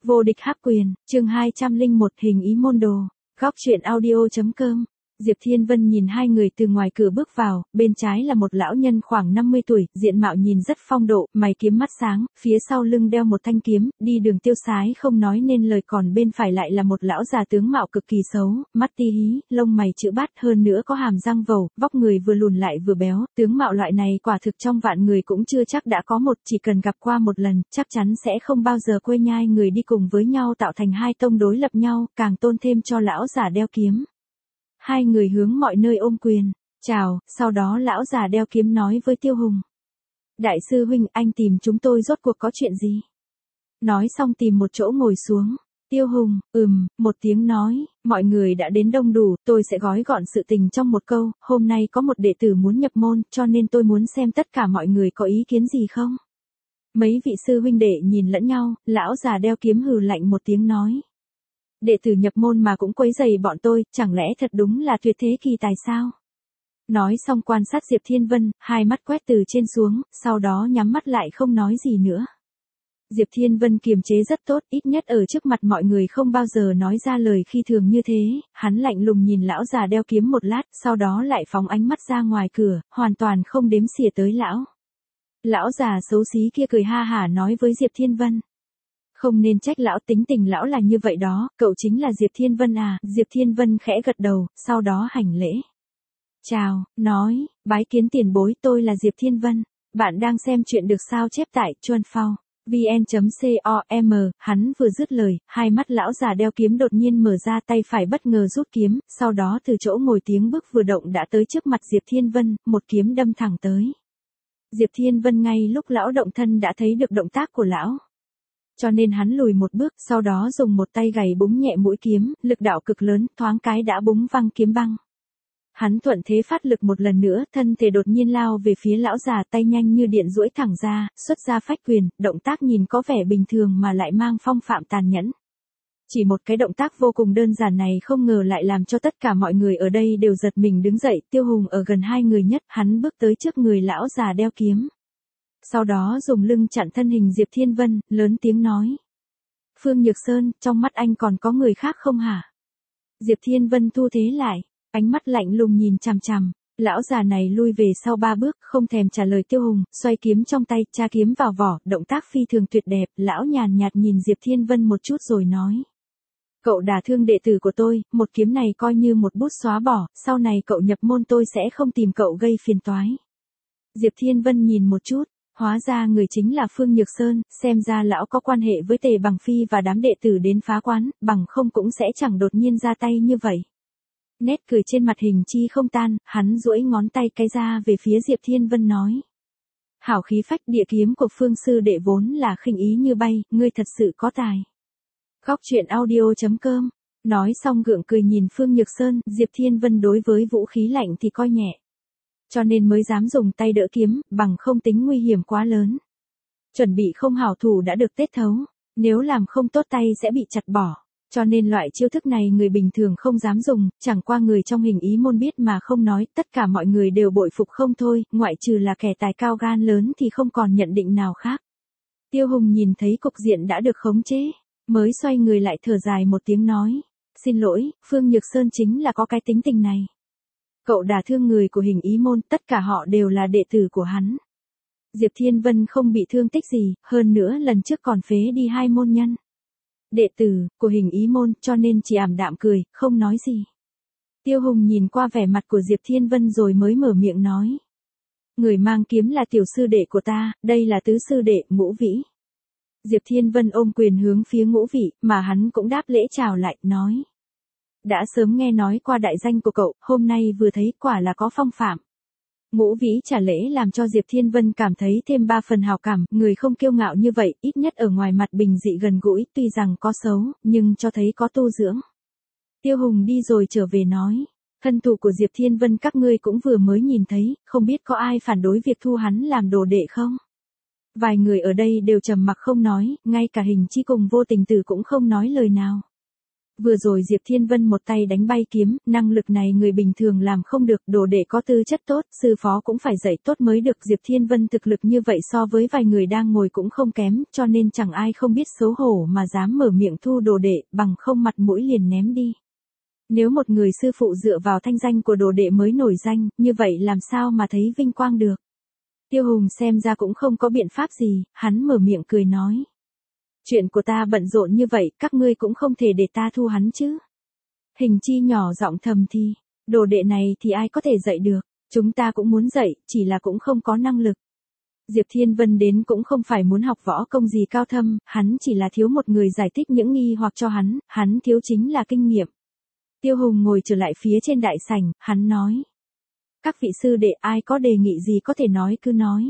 Vô địch hắc quyền, chương 201 hình ý môn đồ. Góc truyện audio.com. Diệp Thiên Vân nhìn hai người từ ngoài cửa bước vào, bên trái là một lão nhân khoảng 50 tuổi, diện mạo nhìn rất phong độ, mày kiếm mắt sáng, phía sau lưng đeo một thanh kiếm, đi đường tiêu sái không nói nên lời, còn bên phải lại là một lão già tướng mạo cực kỳ xấu, mắt ti hí, lông mày chữ bát, hơn nữa có hàm răng vầu, vóc người vừa lùn lại vừa béo, tướng mạo loại này quả thực trong vạn người cũng chưa chắc đã có một, chỉ cần gặp qua một lần, chắc chắn sẽ không bao giờ quên nhai người đi cùng với nhau tạo thành hai tông đối lập nhau, càng tôn thêm cho lão già đeo kiếm. Hai người hướng mọi nơi ôm quyền, chào, sau đó lão già đeo kiếm nói với Tiêu Hùng. Đại sư huynh, anh tìm chúng tôi rốt cuộc có chuyện gì? Nói xong tìm một chỗ ngồi xuống. Tiêu Hùng, một tiếng nói, mọi người đã đến đông đủ, tôi sẽ gói gọn sự tình trong một câu, hôm nay có một đệ tử muốn nhập môn, cho nên tôi muốn xem tất cả mọi người có ý kiến gì không? Mấy vị sư huynh đệ nhìn lẫn nhau, lão già đeo kiếm hừ lạnh một tiếng nói. Đệ tử nhập môn mà cũng quấy rầy bọn tôi, chẳng lẽ thật đúng là tuyệt thế kỳ tài sao? Nói xong quan sát Diệp Thiên Vân, hai mắt quét từ trên xuống, sau đó nhắm mắt lại không nói gì nữa. Diệp Thiên Vân kiềm chế rất tốt, ít nhất ở trước mặt mọi người không bao giờ nói ra lời khi thường như thế, hắn lạnh lùng nhìn lão già đeo kiếm một lát, sau đó lại phóng ánh mắt ra ngoài cửa, hoàn toàn không đếm xỉa tới lão. Lão già xấu xí kia cười ha hả nói với Diệp Thiên Vân. Không nên trách lão, tính tình lão là như vậy đó, cậu chính là Diệp Thiên Vân à? Diệp Thiên Vân khẽ gật đầu, sau đó hành lễ. Chào, nói, bái kiến tiền bối, tôi là Diệp Thiên Vân. Bạn đang xem chuyện được sao chép tại chuanphao.vn.com, hắn vừa dứt lời, hai mắt lão già đeo kiếm đột nhiên mở ra, tay phải bất ngờ rút kiếm, sau đó từ chỗ ngồi tiếng bước vừa động đã tới trước mặt Diệp Thiên Vân, một kiếm đâm thẳng tới. Diệp Thiên Vân ngay lúc lão động thân đã thấy được động tác của lão. Cho nên hắn lùi một bước, sau đó dùng một tay gảy búng nhẹ mũi kiếm, lực đạo cực lớn, thoáng cái đã búng văng kiếm băng. Hắn thuận thế phát lực một lần nữa, thân thể đột nhiên lao về phía lão già, tay nhanh như điện duỗi thẳng ra, xuất ra phách quyền, động tác nhìn có vẻ bình thường mà lại mang phong phạm tàn nhẫn. Chỉ một cái động tác vô cùng đơn giản này không ngờ lại làm cho tất cả mọi người ở đây đều giật mình đứng dậy, Tiêu Hùng ở gần hai người nhất, hắn bước tới trước người lão già đeo kiếm. Sau đó dùng lưng chặn thân hình Diệp Thiên Vân, lớn tiếng nói. Phương Nhược Sơn, trong mắt anh còn có người khác không hả? Diệp Thiên Vân thu thế lại, ánh mắt lạnh lùng nhìn chằm chằm, lão già này lui về sau 3 bước, không thèm trả lời Tiêu Hùng, xoay kiếm trong tay, tra kiếm vào vỏ, động tác phi thường tuyệt đẹp, lão nhàn nhạt nhìn Diệp Thiên Vân một chút rồi nói. Cậu đả thương đệ tử của tôi, một kiếm này coi như một bút xóa bỏ, sau này cậu nhập môn tôi sẽ không tìm cậu gây phiền toái. Diệp Thiên Vân nhìn một chút. Hóa ra người chính là Phương Nhược Sơn, xem ra lão có quan hệ với Tề Bằng Phi và đám đệ tử đến phá quán, bằng không cũng sẽ chẳng đột nhiên ra tay như vậy. Nét cười trên mặt hình chi không tan, hắn duỗi ngón tay cái ra về phía Diệp Thiên Vân nói. Hảo khí phách, địa kiếm của Phương sư đệ vốn là khinh ý như bay, ngươi thật sự có tài. Góc truyện audio.com. Nói xong gượng cười nhìn Phương Nhược Sơn, Diệp Thiên Vân đối với vũ khí lạnh thì coi nhẹ. Cho nên mới dám dùng tay đỡ kiếm, bằng không tính nguy hiểm quá lớn. Chuẩn bị không hảo thủ đã được tết thấu, nếu làm không tốt tay sẽ bị chặt bỏ. Cho nên loại chiêu thức này người bình thường không dám dùng, chẳng qua người trong hình ý môn biết mà không nói, tất cả mọi người đều bội phục không thôi, ngoại trừ là kẻ tài cao gan lớn thì không còn nhận định nào khác. Tiêu Hùng nhìn thấy cục diện đã được khống chế, mới xoay người lại thở dài một tiếng nói. Xin lỗi, Phương Nhược Sơn chính là có cái tính tình này. Cậu đả thương người của hình ý môn, tất cả họ đều là đệ tử của hắn. Diệp Thiên Vân không bị thương tích gì, hơn nữa lần trước còn phế đi 2 môn nhân. Đệ tử của hình ý môn, cho nên chỉ ảm đạm cười, không nói gì. Tiêu Hùng nhìn qua vẻ mặt của Diệp Thiên Vân rồi mới mở miệng nói. Người mang kiếm là tiểu sư đệ của ta, đây là tứ sư đệ, Ngũ Vĩ. Diệp Thiên Vân ôm quyền hướng phía Ngũ Vĩ, mà hắn cũng đáp lễ chào lại, nói. Đã sớm nghe nói qua đại danh của cậu, hôm nay vừa thấy quả là có phong phạm. Ngũ Vĩ trả lễ làm cho Diệp Thiên Vân cảm thấy thêm 3 phần hào cảm, người không kiêu ngạo như vậy, ít nhất ở ngoài mặt bình dị gần gũi, tuy rằng có xấu, nhưng cho thấy có tu dưỡng. Tiêu Hùng đi rồi trở về nói, thân thủ của Diệp Thiên Vân các ngươi cũng vừa mới nhìn thấy, không biết có ai phản đối việc thu hắn làm đồ đệ không? Vài người ở đây đều trầm mặc không nói, ngay cả Hình Chi cùng Vô Tình Tử cũng không nói lời nào. Vừa rồi Diệp Thiên Vân một tay đánh bay kiếm, năng lực này người bình thường làm không được, đồ đệ có tư chất tốt, sư phó cũng phải dạy tốt mới được. Diệp Thiên Vân thực lực như vậy so với vài người đang ngồi cũng không kém, cho nên chẳng ai không biết xấu hổ mà dám mở miệng thu đồ đệ, bằng không mặt mũi liền ném đi. Nếu một người sư phụ dựa vào thanh danh của đồ đệ mới nổi danh, như vậy làm sao mà thấy vinh quang được. Tiêu Hùng xem ra cũng không có biện pháp gì, hắn mở miệng cười nói. Chuyện của ta bận rộn như vậy, các ngươi cũng không thể để ta thu hắn chứ. Hình Chi nhỏ giọng thầm thì, đồ đệ này thì ai có thể dạy được, chúng ta cũng muốn dạy, chỉ là cũng không có năng lực. Diệp Thiên Vân đến cũng không phải muốn học võ công gì cao thâm, hắn chỉ là thiếu một người giải thích những nghi hoặc cho hắn thiếu chính là kinh nghiệm. Tiêu Hùng ngồi trở lại phía trên đại sảnh, hắn nói. Các vị sư đệ ai có đề nghị gì có thể nói cứ nói.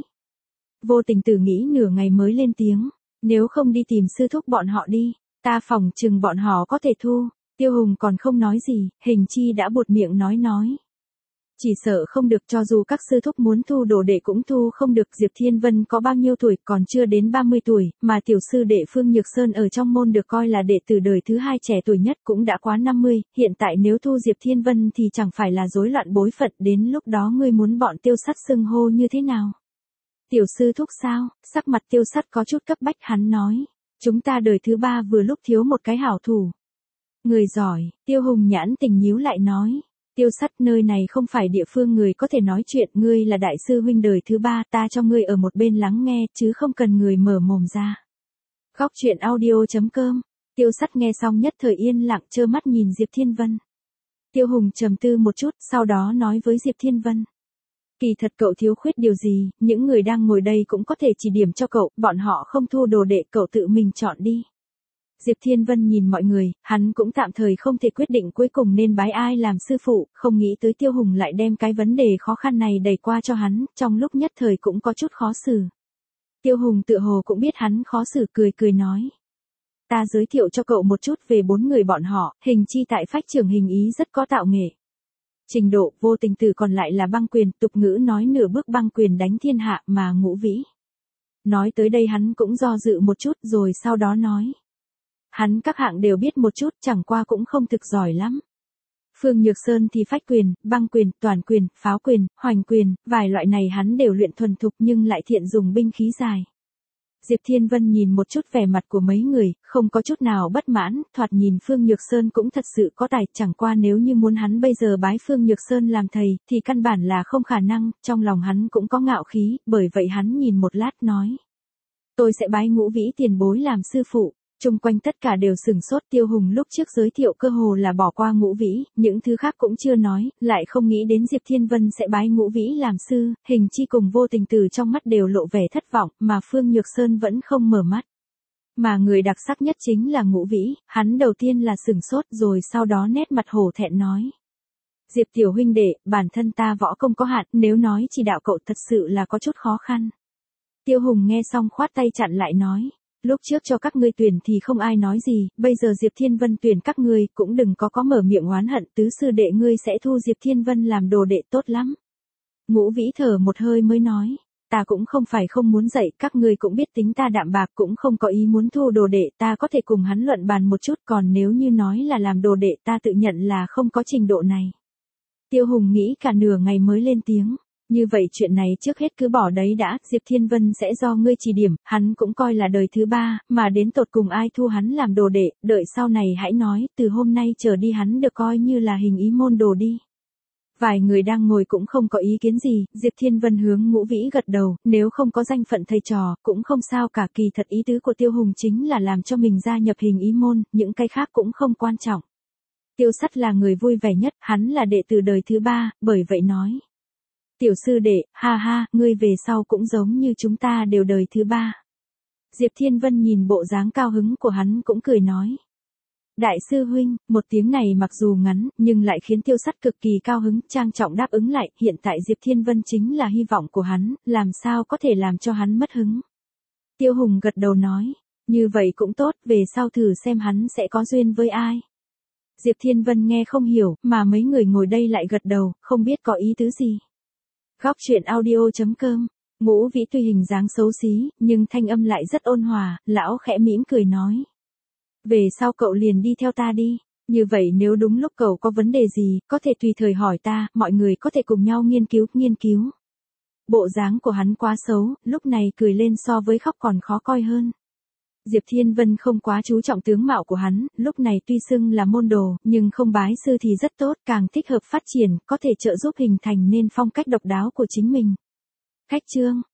Vô Tình Tử nghĩ nửa ngày mới lên tiếng. Nếu không đi tìm sư thúc bọn họ đi, ta phỏng chừng bọn họ có thể thu. Tiêu Hùng còn không nói gì, Hình Chi đã buột miệng nói. Chỉ sợ không được, cho dù các sư thúc muốn thu đồ đệ cũng thu không được. Diệp Thiên Vân có bao nhiêu tuổi, còn chưa đến 30 tuổi, mà tiểu sư đệ Phương Nhược Sơn ở trong môn được coi là đệ tử đời thứ 2 trẻ tuổi nhất cũng đã quá 50, hiện tại nếu thu Diệp Thiên Vân thì chẳng phải là rối loạn bối phận, đến lúc đó ngươi muốn bọn Tiêu Sắt xưng hô như thế nào? Tiểu sư thúc sao? Sắc mặt Tiêu Sắt có chút cấp bách, hắn nói. Chúng ta đời thứ 3 vừa lúc thiếu một cái hảo thủ. Người giỏi, Tiêu Hùng nhãn tình nhíu lại nói. Tiêu Sắt, nơi này không phải địa phương người có thể nói chuyện, ngươi là đại sư huynh đời thứ 3, ta cho ngươi ở một bên lắng nghe, chứ không cần người mở mồm ra. Góc truyện audio.com. Tiêu Sắt nghe xong nhất thời yên lặng, trơ mắt nhìn Diệp Thiên Vân. Tiêu Hùng trầm tư một chút, sau đó nói với Diệp Thiên Vân. Kỳ thật cậu thiếu khuyết điều gì, những người đang ngồi đây cũng có thể chỉ điểm cho cậu, bọn họ không thu đồ đệ, cậu tự mình chọn đi. Diệp Thiên Vân nhìn mọi người, hắn cũng tạm thời không thể quyết định cuối cùng nên bái ai làm sư phụ, không nghĩ tới Tiêu Hùng lại đem cái vấn đề khó khăn này đẩy qua cho hắn, trong lúc nhất thời cũng có chút khó xử. Tiêu Hùng tựa hồ cũng biết hắn khó xử, cười nói. Ta giới thiệu cho cậu một chút về 4 người bọn họ, Hình Chi tại Phách Trường Hình Ý rất có tạo nghệ. Trình độ, Vô Tình Tử còn lại là băng quyền, tục ngữ nói nửa bước băng quyền đánh thiên hạ, mà Ngũ Vĩ. Nói tới đây hắn cũng do dự một chút rồi sau đó nói. Hắn các hạng đều biết một chút, chẳng qua cũng không thực giỏi lắm. Phương Nhược Sơn thì phách quyền, băng quyền, toàn quyền, pháo quyền, hoành quyền, vài loại này hắn đều luyện thuần thục nhưng lại thiện dùng binh khí dài. Diệp Thiên Vân nhìn một chút vẻ mặt của mấy người, không có chút nào bất mãn, thoạt nhìn Phương Nhược Sơn cũng thật sự có tài, chẳng qua nếu như muốn hắn bây giờ bái Phương Nhược Sơn làm thầy, thì căn bản là không khả năng, trong lòng hắn cũng có ngạo khí, bởi vậy hắn nhìn một lát nói. Tôi sẽ bái Ngũ Vĩ tiền bối làm sư phụ. Chung quanh tất cả đều sửng sốt, Tiêu Hùng lúc trước giới thiệu cơ hồ là bỏ qua Ngũ Vĩ, những thứ khác cũng chưa nói, lại không nghĩ đến Diệp Thiên Vân sẽ bái Ngũ Vĩ làm sư, Hình Chi cùng Vô Tình Tử trong mắt đều lộ vẻ thất vọng, mà Phương Nhược Sơn vẫn không mở mắt. Mà người đặc sắc nhất chính là Ngũ Vĩ, hắn đầu tiên là sửng sốt rồi sau đó nét mặt hổ thẹn nói. Diệp tiểu huynh đệ, bản thân ta võ công có hạn, nếu nói chỉ đạo cậu thật sự là có chút khó khăn. Tiêu Hùng nghe xong khoát tay chặn lại nói. Lúc trước cho các ngươi tuyển thì không ai nói gì, bây giờ Diệp Thiên Vân tuyển các ngươi, cũng đừng có mở miệng oán hận, tứ sư đệ ngươi sẽ thu Diệp Thiên Vân làm đồ đệ tốt lắm. Ngũ Vĩ thở một hơi mới nói, ta cũng không phải không muốn dạy, các ngươi cũng biết tính ta đạm bạc, cũng không có ý muốn thu đồ đệ, ta có thể cùng hắn luận bàn một chút, còn nếu như nói là làm đồ đệ ta tự nhận là không có trình độ này. Tiêu Hùng nghĩ cả nửa ngày mới lên tiếng. Như vậy chuyện này trước hết cứ bỏ đấy đã, Diệp Thiên Vân sẽ do ngươi chỉ điểm, hắn cũng coi là đời thứ 3, mà đến tột cùng ai thu hắn làm đồ đệ, đợi sau này hãy nói, từ hôm nay trở đi hắn được coi như là Hình Ý môn đồ đi. Vài người đang ngồi cũng không có ý kiến gì, Diệp Thiên Vân hướng Ngũ Vĩ gật đầu, nếu không có danh phận thầy trò, cũng không sao cả, kỳ thật ý tứ của Tiêu Hùng chính là làm cho mình gia nhập Hình Ý môn, những cái khác cũng không quan trọng. Tiêu Sắt là người vui vẻ nhất, hắn là đệ tử đời thứ 3, bởi vậy nói. Tiểu sư đệ, ha ha, ngươi về sau cũng giống như chúng ta đều đời thứ 3. Diệp Thiên Vân nhìn bộ dáng cao hứng của hắn cũng cười nói. Đại sư huynh, một tiếng này mặc dù ngắn, nhưng lại khiến Tiêu Sắt cực kỳ cao hứng, trang trọng đáp ứng lại, hiện tại Diệp Thiên Vân chính là hy vọng của hắn, làm sao có thể làm cho hắn mất hứng. Tiêu Hùng gật đầu nói, như vậy cũng tốt, về sau thử xem hắn sẽ có duyên với ai. Diệp Thiên Vân nghe không hiểu, mà mấy người ngồi đây lại gật đầu, không biết có ý tứ gì. Góc truyện audio.com. Ngũ Vĩ tuy hình dáng xấu xí, nhưng thanh âm lại rất ôn hòa, lão khẽ mỉm cười nói. Về sau cậu liền đi theo ta đi. Như vậy nếu đúng lúc cậu có vấn đề gì, có thể tùy thời hỏi ta, mọi người có thể cùng nhau nghiên cứu. Bộ dáng của hắn quá xấu, lúc này cười lên so với khóc còn khó coi hơn. Diệp Thiên Vân không quá chú trọng tướng mạo của hắn, lúc này tuy xưng là môn đồ, nhưng không bái sư thì rất tốt, càng thích hợp phát triển, có thể trợ giúp hình thành nên phong cách độc đáo của chính mình. Khách trương